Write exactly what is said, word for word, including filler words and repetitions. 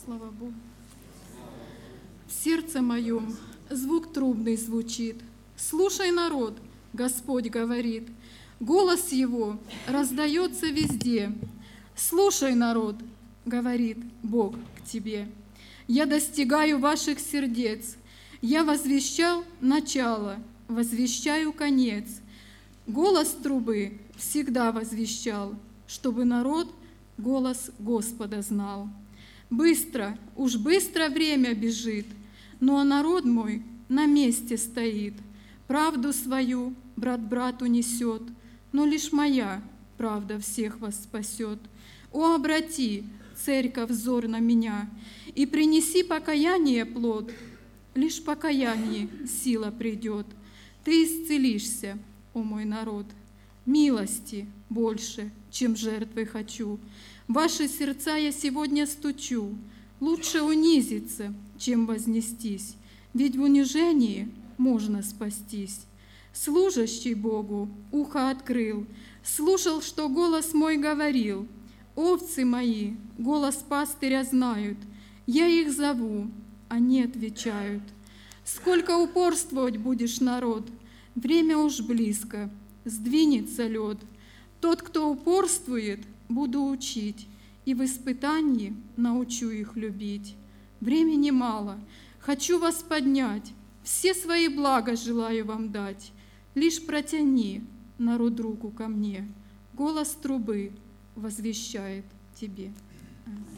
Слава Богу. В сердце моем звук трубный звучит. Слушай, народ, Господь говорит. Голос Его раздается везде. Слушай, народ, говорит Бог к тебе. Я достигаю ваших сердец. Я возвещал начало, возвещаю конец. Голос трубы всегда возвещал, чтобы народ голос Господа знал. Быстро, уж быстро время бежит, но народ мой на месте стоит. Правду свою брат брату несет, но лишь моя правда всех вас спасет. О, обрати, церковь, взор на меня, и принеси покаяние плод. Лишь покаяние сила придет. Ты исцелишься, о мой народ. Милости больше, чем жертвы хочу. В ваши сердца я сегодня стучу. Лучше унизиться, чем вознестись, ведь в унижении можно спастись. Служащий Богу ухо открыл, слушал, что голос мой говорил. Овцы мои голос пастыря знают, я их зову, они отвечают. Сколько упорствовать будешь, народ? Время уж близко, сдвинется лед. Тот, кто упорствует, буду учить, и в испытании научу их любить. Времени мало, хочу вас поднять, все свои блага желаю вам дать. Лишь протяни, народ, руку ко мне, голос трубы возвещает тебе. Аминь.